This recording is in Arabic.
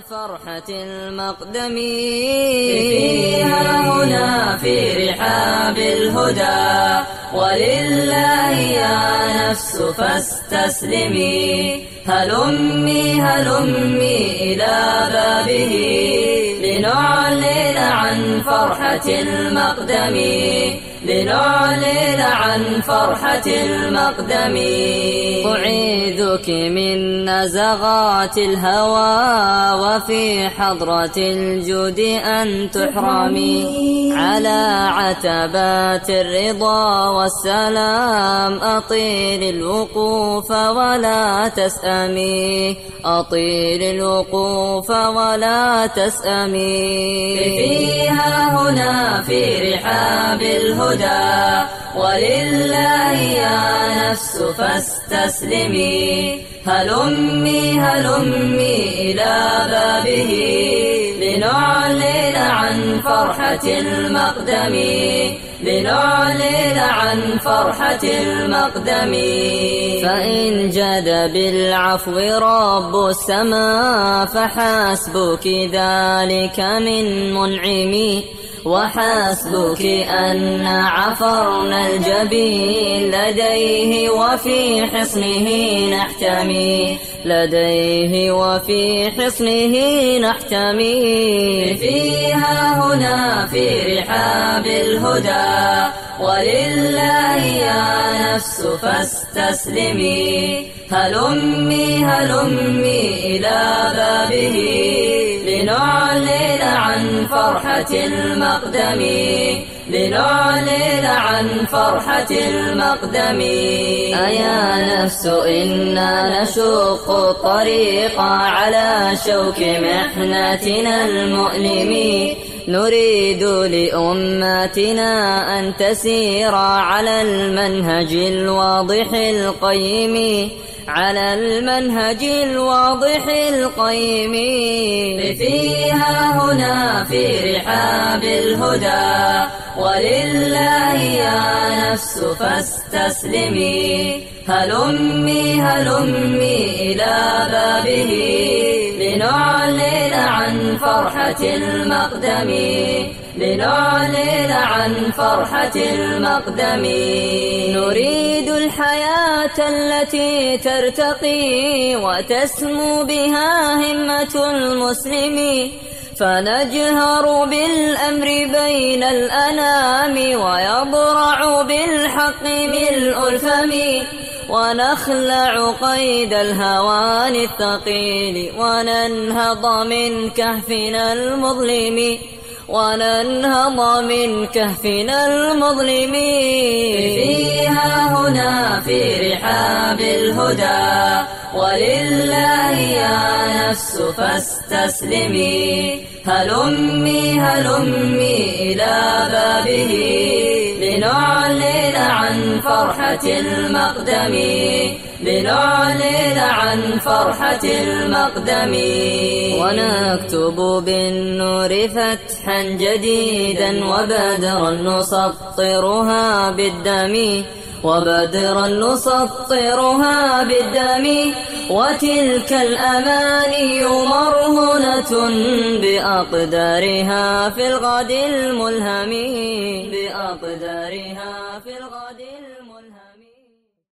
فرحة المقدم. فيها هنا في رحاب الهدى، ولله يا نفس فاستسلمي. هلمي هلمي إلى بابه، لنعلن عن فرحة المقدم، لنعلن عن فرحة المقدم. أعيذك من نزغات الهوى، وفي حضرة الجود أن تحرمي. على عتبات الرضا والسلام أطيل الوقوف ولا تسأمي، أطيل الوقوف ولا تسأمي. فيها هنا في رحاب الهدى، ولله يا نفس فاستسلمي. هلمي هلمي إلى بابه، لنعلن عن فرحة المقدم، لنعلن عن فرحة المقدم. فإن جاد بالعفو رب السماء، فحسبك ذلك من منعم. وحسبك أن عفرنا الجبين لديه وفي حصنه نحتمي، لديه وفي حصنه نحتمي. فيها هنا في رحاب الهدى، ولله يا نفس فاستسلمي. هلمي هلمي إلى بابه، لنعلن عن فرحة المقدم، لنعلن عن فرحة المقدم. أيا نفس إنا نشق الطريق على شوك محنتنا المؤلم، نريد لأمتنا أن تسير على المنهج الواضح القيم، على المنهج الواضح القيم. فيها هنا في رحاب الهدى، ولله يا نفس فاستسلمي. هلمي هلمي إلى بابه، لنعلن عن فرحة المقدم، لنعلن عن فرحة المقدم. نريد الحياة التي ترتقي وتسمو بها همة المسلم، فنجهر بالأمر بين الأنام، ويضرع بالحق ملء الفم، ونخلع قيد الهوان الثقيل، وننهض من كهفنا المظلم، وننهض من كهفنا المظلم. فيها هنا في رحاب الهدى، ولله يا نفس فاستسلمي. هلمي هلمي إلى بابه، لنعلن عن فرحة المقدم، لنعلن عن فرحة المقدم. ونكتب بالنور فتحا جديدا، وبدرا نسطرها بالدم، وبدرا نسطرها بالدم. وتلك الأماني مرهونة بأقدارها في الغد الملهم، بأقدارها